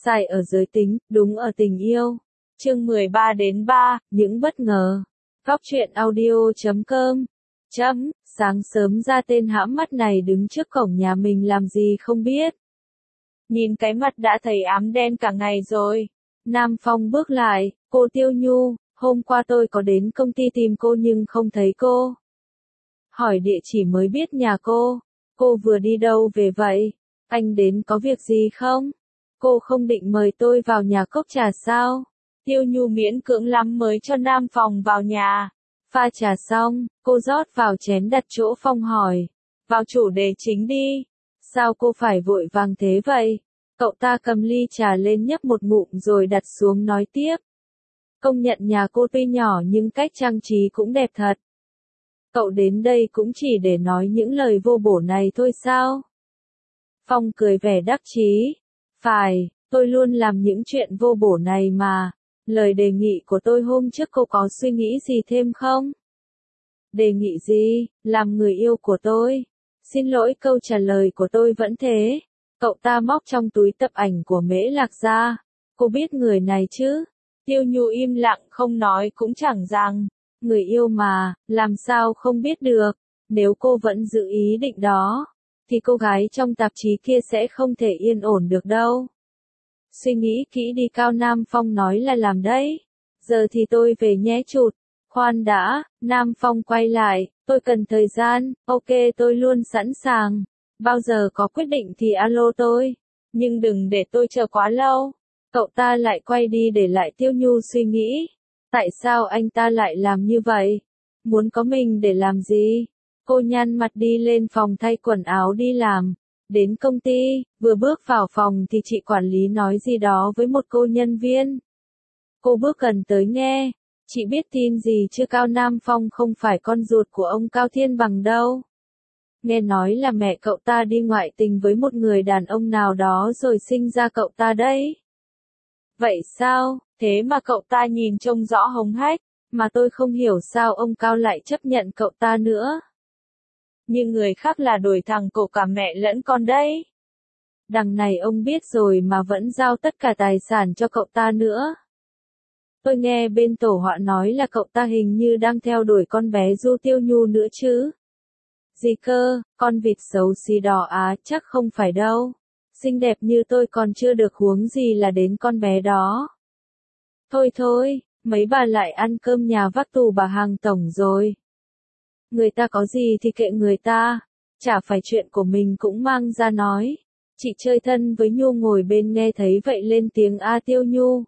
Sai ở giới tính, đúng ở tình yêu. Chương 13-3, những bất ngờ. Góc truyện audio.com. Sáng sớm ra tên hãm mắt này đứng trước cổng nhà mình làm gì không biết. Nhìn cái mặt đã thấy ám đen cả ngày rồi. Nam Phong bước lại, cô Tiêu Nhu, hôm qua tôi có đến công ty tìm cô nhưng không thấy cô. Hỏi địa chỉ mới biết nhà cô vừa đi đâu về vậy? Anh đến có việc gì không? Cô không định mời tôi vào nhà cốc trà sao? Tiêu Nhu miễn cưỡng lắm mới cho Nam Phong vào nhà. Pha trà xong, cô rót vào chén đặt chỗ Phong hỏi. Vào chủ đề chính đi. Sao cô phải vội vàng thế vậy? Cậu ta cầm ly trà lên nhấp một ngụm rồi đặt xuống nói tiếp. Công nhận nhà cô tuy nhỏ nhưng cách trang trí cũng đẹp thật. Cậu đến đây cũng chỉ để nói những lời vô bổ này thôi sao? Phong cười vẻ đắc chí. Phải, tôi luôn làm những chuyện vô bổ này mà. Lời đề nghị của tôi hôm trước cô có suy nghĩ gì thêm không? Đề nghị gì? Làm người yêu của tôi. Xin lỗi, câu trả lời của tôi vẫn thế. Cậu ta móc trong túi tập ảnh của Mễ Lạc ra. Cô biết người này chứ? Tiêu Nhu im lặng không nói cũng chẳng rằng. Người yêu mà, làm sao không biết được. Nếu cô vẫn giữ ý định đó, thì cô gái trong tạp chí kia sẽ không thể yên ổn được đâu. Suy nghĩ kỹ đi, Cao Nam Phong nói là làm đấy. Giờ thì tôi về nhé chụt. Khoan đã, Nam Phong quay lại, tôi cần thời gian, ok tôi luôn sẵn sàng. Bao giờ có quyết định thì alo tôi. Nhưng đừng để tôi chờ quá lâu. Cậu ta lại quay đi để lại Tiêu Nhu suy nghĩ. Tại sao anh ta lại làm như vậy? Muốn có mình để làm gì? Cô nhăn mặt đi lên phòng thay quần áo đi làm. Đến công ty, vừa bước vào phòng thì chị quản lý nói gì đó với một cô nhân viên. Cô bước gần tới nghe. Chị biết tin gì chưa? Cao Nam Phong không phải con ruột của ông Cao Thiên Bằng đâu. Nghe nói là mẹ cậu ta đi ngoại tình với một người đàn ông nào đó rồi sinh ra cậu ta đấy. Vậy sao? Thế mà cậu ta nhìn trông rõ hống hách, mà tôi không hiểu sao ông Cao lại chấp nhận cậu ta nữa. Nhưng người khác là đổi thằng cổ cả mẹ lẫn con đấy. Đằng này ông biết rồi mà vẫn giao tất cả tài sản cho cậu ta nữa. Tôi nghe bên tổ họa nói là cậu ta hình như đang theo đuổi con bé Du Tiêu Nhu nữa chứ. Gì cơ, con vịt xấu xí đỏ á, chắc không phải đâu. Xinh đẹp như tôi còn chưa được huống gì là đến con bé đó. Thôi, mấy bà lại ăn cơm nhà vắt tù bà hàng tổng rồi. Người ta có gì thì kệ người ta, chả phải chuyện của mình cũng mang ra nói. Chị chơi thân với Nhu ngồi bên nghe thấy vậy lên tiếng a Tiêu Nhu.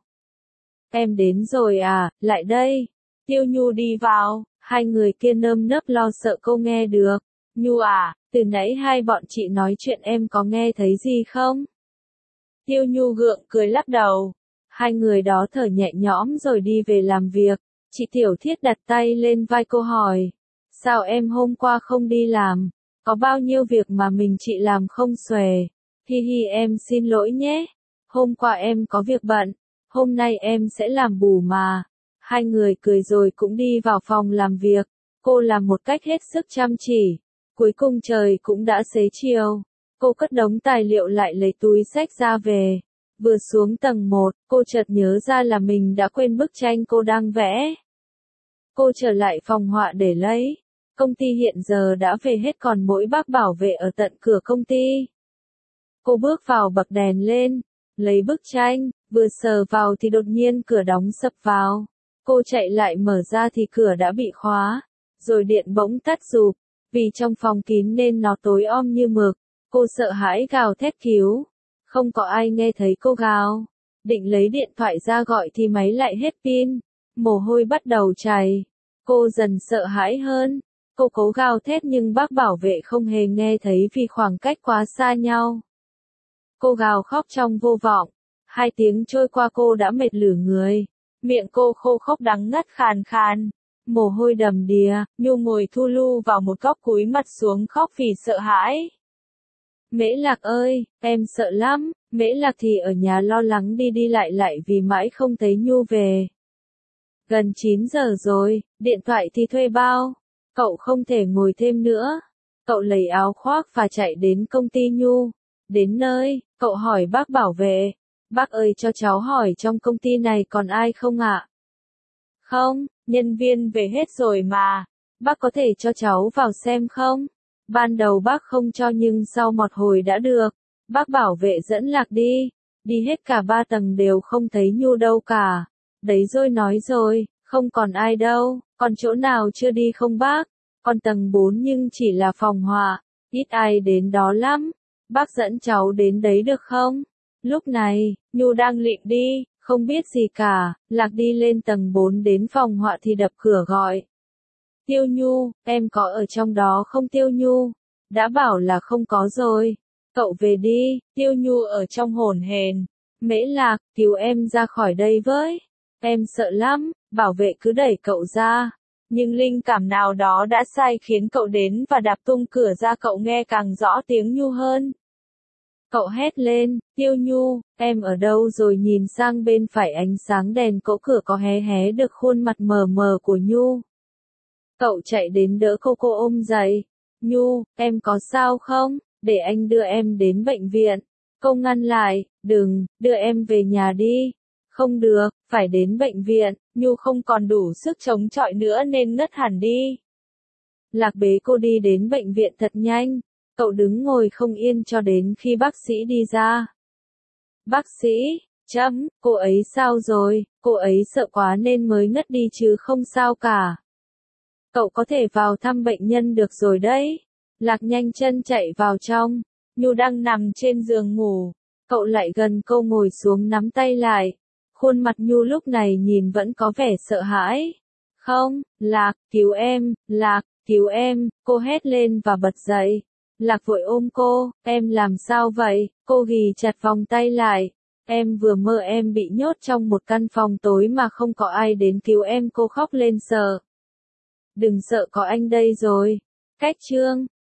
Em đến rồi à, lại đây. Tiêu Nhu đi vào, hai người kia nơm nớp lo sợ cô nghe được. Nhu à, từ nãy hai bọn chị nói chuyện em có nghe thấy gì không? Tiêu Nhu gượng cười lắc đầu. Hai người đó thở nhẹ nhõm rồi đi về làm việc. Chị Tiểu Thiết đặt tay lên vai cô hỏi. Sao em hôm qua không đi làm? Có bao nhiêu việc mà mình chị làm không xuể. Hi hi, em xin lỗi nhé. Hôm qua em có việc bận. Hôm nay em sẽ làm bù mà. Hai người cười rồi cũng đi vào phòng làm việc. Cô làm một cách hết sức chăm chỉ. Cuối cùng trời cũng đã xế chiều. Cô cất đống tài liệu lại lấy túi xách ra về. Vừa xuống tầng 1, cô chợt nhớ ra là mình đã quên bức tranh cô đang vẽ. Cô trở lại phòng họa để lấy. Công ty hiện giờ đã về hết còn mỗi bác bảo vệ ở tận cửa công ty. Cô bước vào bật đèn lên, lấy bức tranh, vừa sờ vào thì đột nhiên cửa đóng sập vào. Cô chạy lại mở ra thì cửa đã bị khóa, rồi điện bỗng tắt rụp. Vì trong phòng kín nên nó tối om như mực. Cô sợ hãi gào thét cứu. Không có ai nghe thấy cô gào. Định lấy điện thoại ra gọi thì máy lại hết pin. Mồ hôi bắt đầu chảy. Cô dần sợ hãi hơn. Cô cố gào thét nhưng bác bảo vệ không hề nghe thấy vì khoảng cách quá xa nhau. Cô gào khóc trong vô vọng. 2 tiếng trôi qua cô đã mệt lử người. Miệng cô khô khốc đắng ngắt khàn khàn. Mồ hôi đầm đìa, Nhu ngồi thu lu vào một góc cúi mặt xuống khóc vì sợ hãi. Mễ Lạc ơi, em sợ lắm. Mễ Lạc thì ở nhà lo lắng đi đi lại vì mãi không thấy Nhu về. Gần 9 giờ rồi, điện thoại thì thuê bao. Cậu không thể ngồi thêm nữa. Cậu lấy áo khoác và chạy đến công ty Nhu. Đến nơi, cậu hỏi bác bảo vệ. Bác ơi cho cháu hỏi trong công ty này còn ai không ạ? Không, nhân viên về hết rồi mà. Bác có thể cho cháu vào xem không? Ban đầu bác không cho nhưng sau một hồi đã được. Bác bảo vệ dẫn Lạc đi. Đi hết cả 3 tầng đều không thấy Nhu đâu cả. Đấy rồi nói rồi, không còn ai đâu. Còn chỗ nào chưa đi không bác? Còn tầng 4 nhưng chỉ là phòng họa. Ít ai đến đó lắm. Bác dẫn cháu đến đấy được không? Lúc này, Nhu đang định đi, không biết gì cả. Lạc đi lên tầng 4 đến phòng họa thì đập cửa gọi. Tiêu Nhu, em có ở trong đó không Tiêu Nhu? Đã bảo là không có rồi. Cậu về đi, Tiêu Nhu ở trong hổn hển. Mễ Lạc, cứu em ra khỏi đây với. Em sợ lắm, bảo vệ cứ đẩy cậu ra. Nhưng linh cảm nào đó đã sai khiến cậu đến và đạp tung cửa ra, cậu nghe càng rõ tiếng Nhu hơn. Cậu hét lên, Tiêu Nhu, em ở đâu rồi? Nhìn sang bên phải, ánh sáng đèn cỗ cửa có hé hé được khuôn mặt mờ mờ của Nhu. Cậu chạy đến đỡ cô ôm dậy. Nhu, em có sao không? Để anh đưa em đến bệnh viện. Cô ngăn lại, đừng, đưa em về nhà đi. Không được, phải đến bệnh viện. Nhu không còn đủ sức chống chọi nữa nên ngất hẳn đi. Lạc bế cô đi đến bệnh viện thật nhanh. Cậu đứng ngồi không yên cho đến khi bác sĩ đi ra. Bác sĩ, cô ấy sao rồi? Cô ấy sợ quá nên mới ngất đi chứ không sao cả. Cậu có thể vào thăm bệnh nhân được rồi đấy. Lạc nhanh chân chạy vào trong. Nhu đang nằm trên giường ngủ. Cậu lại gần cô ngồi xuống nắm tay lại. Khuôn mặt Nhu lúc này nhìn vẫn có vẻ sợ hãi. Không, Lạc, cứu em, Lạc, cứu em, cô hét lên và bật dậy. Lạc vội ôm cô, em làm sao vậy? Cô ghì chặt vòng tay lại. Em vừa mơ em bị nhốt trong một căn phòng tối mà không có ai đến cứu em, cô khóc lên sợ. Đừng sợ, có anh đây rồi. Cách chương